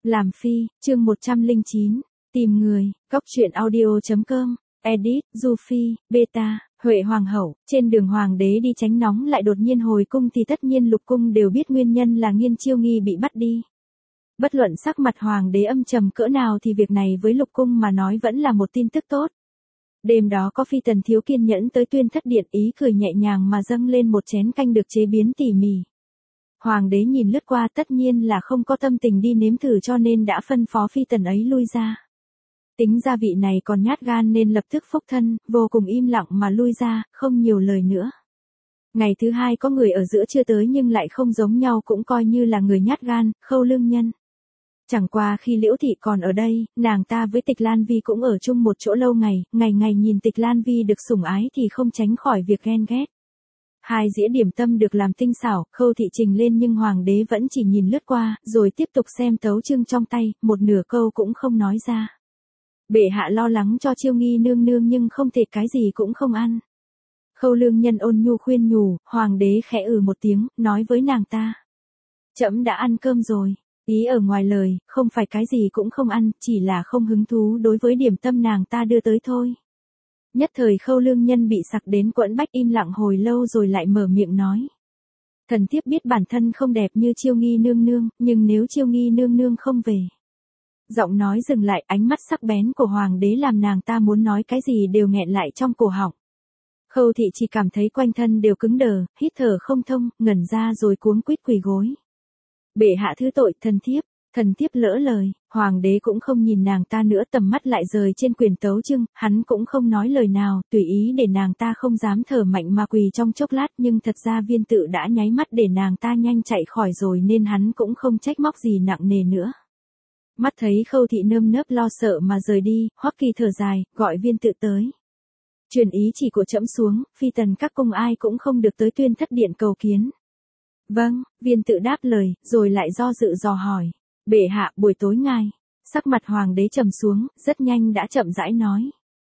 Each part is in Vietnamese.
Làm phi, chương 109, tìm người, góc truyện audio.com, edit, Du Phi, beta, Huệ Hoàng hậu, trên đường hoàng đế đi tránh nóng lại đột nhiên hồi cung thì tất nhiên lục cung đều biết nguyên nhân là Nghiên Chiêu Nghi bị bắt đi. Bất luận sắc mặt hoàng đế âm trầm cỡ nào thì việc này với lục cung mà nói vẫn là một tin tức tốt. Đêm đó có phi tần thiếu kiên nhẫn tới Tuyên Thất Điện, ý cười nhẹ nhàng mà dâng lên một chén canh được chế biến tỉ mỉ. Hoàng đế nhìn lướt qua tất nhiên là không có tâm tình đi nếm thử cho nên đã phân phó phi tần ấy lui ra. Tính ra vị này còn nhát gan nên lập tức phúc thân, vô cùng im lặng mà lui ra, không nhiều lời nữa. Ngày thứ hai có người ở giữa chưa tới nhưng lại không giống nhau, cũng coi như là người nhát gan, Khâu Lương Nhân. Chẳng qua khi Liễu Thị còn ở đây, nàng ta với Tịch Lan Vi cũng ở chung một chỗ lâu ngày, ngày ngày nhìn Tịch Lan Vi được sủng ái thì không tránh khỏi việc ghen ghét. Hai dĩa điểm tâm được làm tinh xảo, Khâu Thị trình lên nhưng hoàng đế vẫn chỉ nhìn lướt qua, rồi tiếp tục xem tấu chương trong tay, một nửa câu cũng không nói ra. Bệ hạ lo lắng cho Chiêu Nghi nương nương nhưng không thể cái gì cũng không ăn. Khâu Lương Nhân ôn nhu khuyên nhủ, hoàng đế khẽ một tiếng, nói với nàng ta. Trẫm đã ăn cơm rồi. Ý ở ngoài lời, không phải cái gì cũng không ăn, chỉ là không hứng thú đối với điểm tâm nàng ta đưa tới thôi. Nhất thời Khâu Lương Nhân bị sặc đến quẫn bách, im lặng hồi lâu rồi lại mở miệng nói. Thần thiếp biết bản thân không đẹp như Chiêu Nghi nương nương, nhưng nếu Chiêu Nghi nương nương không về. Giọng nói dừng lại, ánh mắt sắc bén của hoàng đế làm nàng ta muốn nói cái gì đều nghẹn lại trong cổ họng. Khâu Thị chỉ cảm thấy quanh thân đều cứng đờ, hít thở không thông, ngẩn ra rồi cuống quýt quỳ gối. Bệ hạ thứ tội, thần thiếp lỡ lời. Hoàng đế cũng không nhìn nàng ta nữa, tầm mắt lại rời trên quyển tấu chương, hắn cũng không nói lời nào, tùy ý để nàng ta không dám thở mạnh mà quỳ trong chốc lát, nhưng thật ra Viên Tự đã nháy mắt để nàng ta nhanh chạy khỏi rồi nên hắn cũng không trách móc gì nặng nề nữa. Mắt thấy Khâu Thị nơm nớp lo sợ mà rời đi, Hoắc Kỳ thở dài, gọi Viên Tự tới. Truyền ý chỉ của trẫm xuống, phi tần các cung ai cũng không được tới Tuyên Thất Điện cầu kiến. Vâng, Viên Tự đáp lời, rồi lại do dự dò hỏi. Bệ hạ, buổi tối ngài. Sắc mặt hoàng đế trầm xuống, rất nhanh đã chậm rãi nói.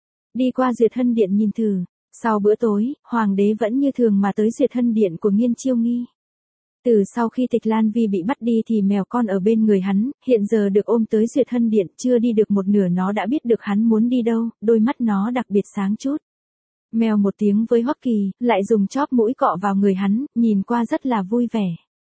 Đi qua Duyệt Hân Điện nhìn thử. Sau bữa tối, hoàng đế vẫn như thường mà tới Duyệt Hân Điện của Nghiên Chiêu Nghi. Từ sau khi Tịch Lan Vi bị bắt đi thì mèo con ở bên người hắn, hiện giờ được ôm tới Duyệt Hân Điện, chưa đi được một nửa nó đã biết được hắn muốn đi đâu, đôi mắt nó đặc biệt sáng chút. Mèo một tiếng với Hoắc Kỳ, lại dùng chóp mũi cọ vào người hắn, nhìn qua rất là vui vẻ.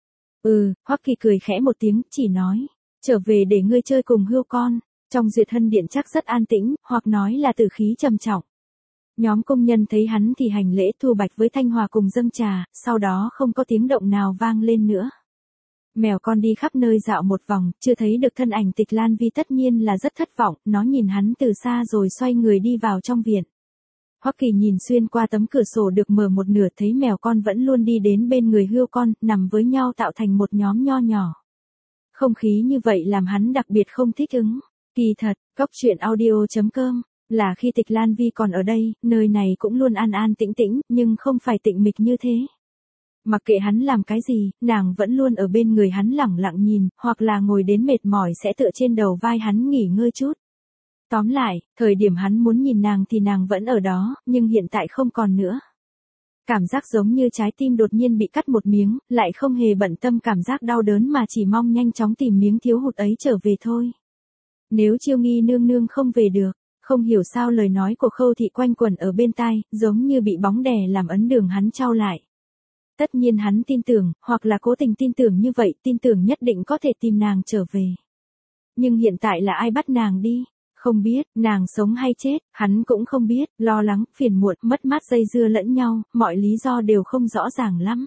Hoắc Kỳ cười khẽ một tiếng, chỉ nói, trở về để ngươi chơi cùng hươu con. Trong Duyệt Hân Điện chắc rất an tĩnh, hoặc nói là tử khí trầm trọng. Nhóm công nhân thấy hắn thì hành lễ thu bạch với Thanh Hòa cùng dâng trà, sau đó không có tiếng động nào vang lên nữa. Mèo con đi khắp nơi dạo một vòng, chưa thấy được thân ảnh Tịch Lan Vi, tất nhiên là rất thất vọng, nó nhìn hắn từ xa rồi xoay người đi vào trong viện. Hoắc Kỳ nhìn xuyên qua tấm cửa sổ được mở một nửa, thấy mèo con vẫn luôn đi đến bên người hươu con, nằm với nhau tạo thành một nhóm nho nhỏ. Không khí như vậy làm hắn đặc biệt không thích ứng. Kỳ thật, góc truyện audio.com, là khi Tịch Lan Vi còn ở đây, nơi này cũng luôn an an tĩnh tĩnh, nhưng không phải tịnh mịch như thế. Mặc kệ hắn làm cái gì, nàng vẫn luôn ở bên người hắn lẳng lặng nhìn, hoặc là ngồi đến mệt mỏi sẽ tựa trên đầu vai hắn nghỉ ngơi chút. Tóm lại, thời điểm hắn muốn nhìn nàng thì nàng vẫn ở đó, nhưng hiện tại không còn nữa. Cảm giác giống như trái tim đột nhiên bị cắt một miếng, lại không hề bận tâm cảm giác đau đớn mà chỉ mong nhanh chóng tìm miếng thiếu hụt ấy trở về thôi. Nếu Chiêu Nghi nương nương không về được, không hiểu sao lời nói của Khâu Thị quanh quẩn ở bên tai, giống như bị bóng đè làm ấn đường hắn trao lại. Tất nhiên hắn tin tưởng, hoặc là cố tình tin tưởng như vậy, tin tưởng nhất định có thể tìm nàng trở về. Nhưng hiện tại là ai bắt nàng đi? Không biết, nàng sống hay chết, hắn cũng không biết, lo lắng, phiền muộn, mất mát dây dưa lẫn nhau, mọi lý do đều không rõ ràng lắm.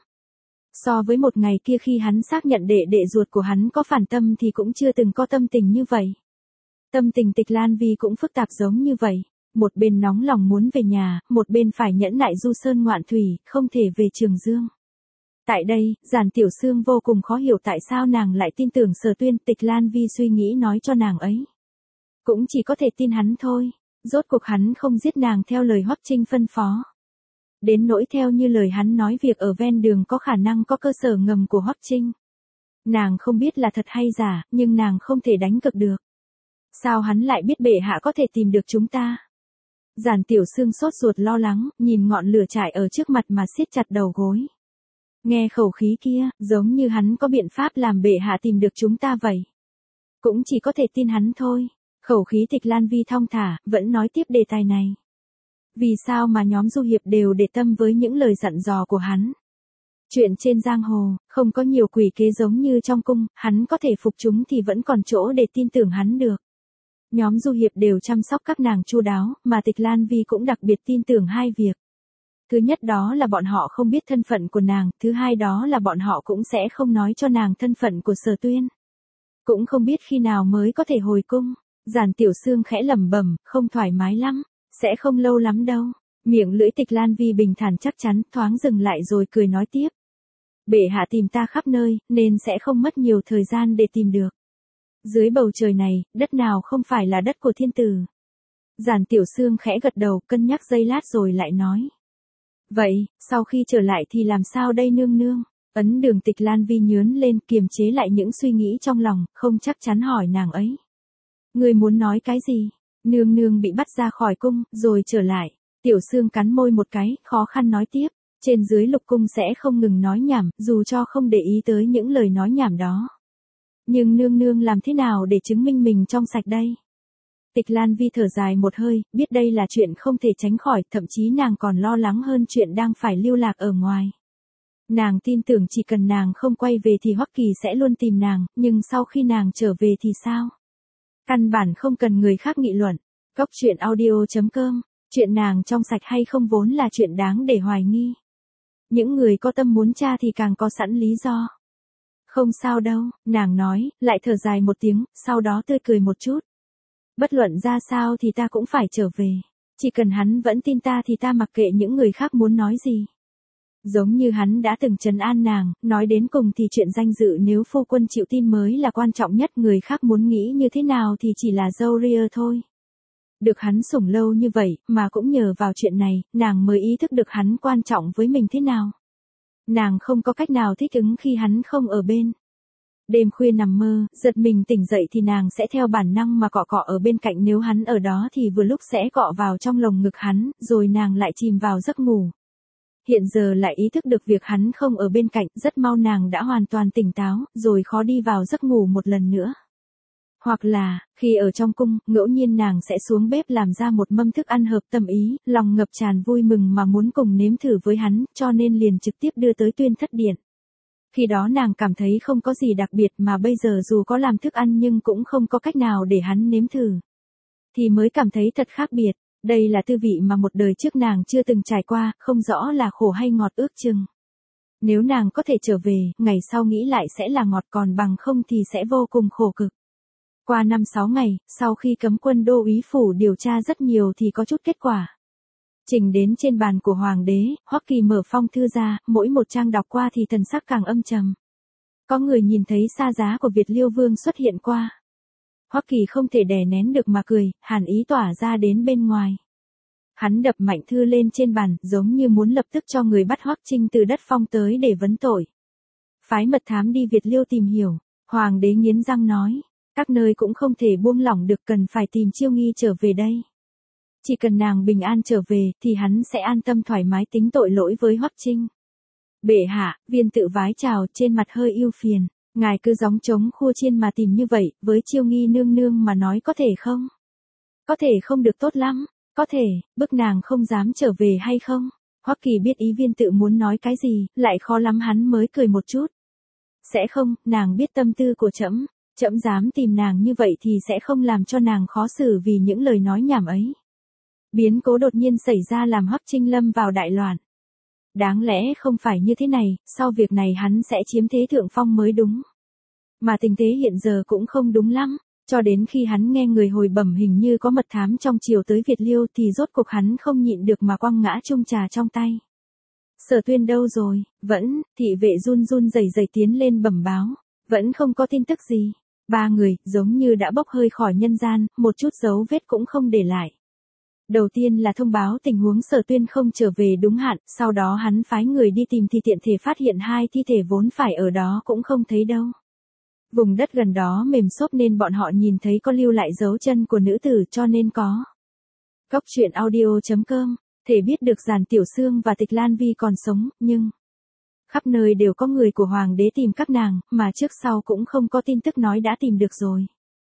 So với một ngày kia khi hắn xác nhận đệ ruột của hắn có phản tâm thì cũng chưa từng có tâm tình như vậy. Tâm tình Tịch Lan Vi cũng phức tạp giống như vậy. Một bên nóng lòng muốn về nhà, một bên phải nhẫn nại du sơn ngoạn thủy, không thể về Trường Dương. Tại đây, Giản Tiểu Sương vô cùng khó hiểu tại sao nàng lại tin tưởng Sở Tuyên. Tịch Lan Vi suy nghĩ nói cho nàng ấy. Cũng chỉ có thể tin hắn thôi, rốt cuộc hắn không giết nàng theo lời Hoắc Trinh phân phó. Đến nỗi theo như lời hắn nói việc ở ven đường có khả năng có cơ sở ngầm của Hoắc Trinh. Nàng không biết là thật hay giả, nhưng nàng không thể đánh cược được. Sao hắn lại biết bệ hạ có thể tìm được chúng ta? Giản Tiểu Sương sốt ruột lo lắng, nhìn ngọn lửa trải ở trước mặt mà siết chặt đầu gối. Nghe khẩu khí kia, giống như hắn có biện pháp làm bệ hạ tìm được chúng ta vậy. Cũng chỉ có thể tin hắn thôi. Khẩu khí Tịch Lan Vi thong thả, vẫn nói tiếp đề tài này. Vì sao mà nhóm Du Hiệp đều để tâm với những lời dặn dò của hắn? Chuyện trên giang hồ, không có nhiều quỷ kế giống như trong cung, hắn có thể phục chúng thì vẫn còn chỗ để tin tưởng hắn được. Nhóm Du Hiệp đều chăm sóc các nàng chu đáo, mà Tịch Lan Vi cũng đặc biệt tin tưởng hai việc. Thứ nhất đó là bọn họ không biết thân phận của nàng, thứ hai đó là bọn họ cũng sẽ không nói cho nàng thân phận của Sở Tuyên. Cũng không biết khi nào mới có thể hồi cung. Giản Tiểu Sương khẽ lẩm bẩm, không thoải mái lắm, sẽ không lâu lắm đâu. Miệng lưỡi Tịch Lan Vi bình thản chắc chắn, thoáng dừng lại rồi cười nói tiếp. Bệ hạ tìm ta khắp nơi, nên sẽ không mất nhiều thời gian để tìm được. Dưới bầu trời này, đất nào không phải là đất của thiên tử. Giản Tiểu Sương khẽ gật đầu, cân nhắc giây lát rồi lại nói. Vậy, sau khi trở lại thì làm sao đây nương nương? Ấn Đường Tịch Lan Vi nhướn lên, kiềm chế lại những suy nghĩ trong lòng, không chắc chắn hỏi nàng ấy. Người muốn nói cái gì? Nương nương bị bắt ra khỏi cung, rồi trở lại. Tiểu Sương cắn môi một cái, khó khăn nói tiếp. Trên dưới lục cung sẽ không ngừng nói nhảm, dù cho không để ý tới những lời nói nhảm đó. Nhưng nương nương làm thế nào để chứng minh mình trong sạch đây? Tịch Lan Vi thở dài một hơi, biết đây là chuyện không thể tránh khỏi, thậm chí nàng còn lo lắng hơn chuyện đang phải lưu lạc ở ngoài. Nàng tin tưởng chỉ cần nàng không quay về thì Hoắc Kỳ sẽ luôn tìm nàng, nhưng sau khi nàng trở về thì sao? Căn bản không cần người khác nghị luận. Góc truyện audio.com, chuyện nàng trong sạch hay không vốn là chuyện đáng để hoài nghi. Những người có tâm muốn tra thì càng có sẵn lý do. Không sao đâu, nàng nói, lại thở dài một tiếng, sau đó tươi cười một chút. Bất luận ra sao thì ta cũng phải trở về. Chỉ cần hắn vẫn tin ta thì ta mặc kệ những người khác muốn nói gì. Giống như hắn đã từng trấn an nàng, nói đến cùng thì chuyện danh dự nếu phu quân chịu tin mới là quan trọng nhất, người khác muốn nghĩ như thế nào thì chỉ là râu ria thôi. Được hắn sủng lâu như vậy, mà cũng nhờ vào chuyện này, nàng mới ý thức được hắn quan trọng với mình thế nào. Nàng không có cách nào thích ứng khi hắn không ở bên. Đêm khuya nằm mơ, giật mình tỉnh dậy thì nàng sẽ theo bản năng mà cọ cọ ở bên cạnh, nếu hắn ở đó thì vừa lúc sẽ cọ vào trong lồng ngực hắn, rồi nàng lại chìm vào giấc ngủ. Hiện giờ lại ý thức được việc hắn không ở bên cạnh, rất mau nàng đã hoàn toàn tỉnh táo, rồi khó đi vào giấc ngủ một lần nữa. Hoặc là, khi ở trong cung, ngẫu nhiên nàng sẽ xuống bếp làm ra một mâm thức ăn hợp tâm ý, lòng ngập tràn vui mừng mà muốn cùng nếm thử với hắn, cho nên liền trực tiếp đưa tới Tuyên Thất Điện. Khi đó nàng cảm thấy không có gì đặc biệt, mà bây giờ dù có làm thức ăn nhưng cũng không có cách nào để hắn nếm thử. Thì mới cảm thấy thật khác biệt. Đây là tư vị mà một đời trước nàng chưa từng trải qua, không rõ là khổ hay ngọt ước chừng. Nếu nàng có thể trở về, ngày sau nghĩ lại sẽ là ngọt, còn bằng không thì sẽ vô cùng khổ cực. Qua 5-6 ngày, sau khi cấm quân đô úy phủ điều tra rất nhiều thì có chút kết quả. Trình đến trên bàn của hoàng đế, Hoắc Kỳ mở phong thư ra, mỗi một trang đọc qua thì thần sắc càng âm trầm. Có người nhìn thấy sa giá của Việt Liêu Vương xuất hiện qua. Hoắc Kỳ không thể đè nén được mà cười, hàn ý tỏa ra đến bên ngoài. Hắn đập mạnh thư lên trên bàn, giống như muốn lập tức cho người bắt Hoắc Trinh từ đất phong tới để vấn tội. Phái mật thám đi Việt Liêu tìm hiểu. Hoàng đế nghiến răng nói, các nơi cũng không thể buông lỏng được, cần phải tìm Chiêu Nghi trở về đây. Chỉ cần nàng bình an trở về, thì hắn sẽ an tâm thoải mái tính tội lỗi với Hoắc Trinh. Bệ hạ, Viên tự vái chào, trên mặt hơi ưu phiền. Ngài cứ gióng trống khua chiên mà tìm như vậy, với Chiêu Nghi nương nương mà nói có thể không? Có thể không được tốt lắm, có thể, bức nàng không dám trở về hay không? Hoắc Kỳ biết ý Viên tự muốn nói cái gì, lại khó lắm hắn mới cười một chút. Sẽ không, nàng biết tâm tư của trẫm, trẫm dám tìm nàng như vậy thì sẽ không làm cho nàng khó xử vì những lời nói nhảm ấy. Biến cố đột nhiên xảy ra làm Hoắc Trinh lâm vào đại loạn. Đáng lẽ không phải như thế này, sau việc này hắn sẽ chiếm thế thượng phong mới đúng. Mà tình thế hiện giờ cũng không đúng lắm, cho đến khi hắn nghe người hồi bẩm hình như có mật thám trong triều tới Việt Liêu thì rốt cuộc hắn không nhịn được mà quăng ngã chung trà trong tay. Sở Tuyên đâu rồi? Vẫn, thị vệ run run rẩy rẩy tiến lên bẩm báo, vẫn không có tin tức gì. 3 người, giống như đã bốc hơi khỏi nhân gian, một chút dấu vết cũng không để lại. Đầu tiên là thông báo tình huống Sở Tuyên không trở về đúng hạn, sau đó hắn phái người đi tìm thì tiện thể phát hiện 2 thi thể vốn phải ở đó cũng không thấy đâu. Vùng đất gần đó mềm xốp nên bọn họ nhìn thấy có lưu lại dấu chân của nữ tử, cho nên có. Góc truyện audio.com, thể biết được Giản Tiểu Sương và Tịch Lan Vi còn sống, nhưng khắp nơi đều có người của hoàng đế tìm các nàng, mà trước sau cũng không có tin tức nói đã tìm được rồi.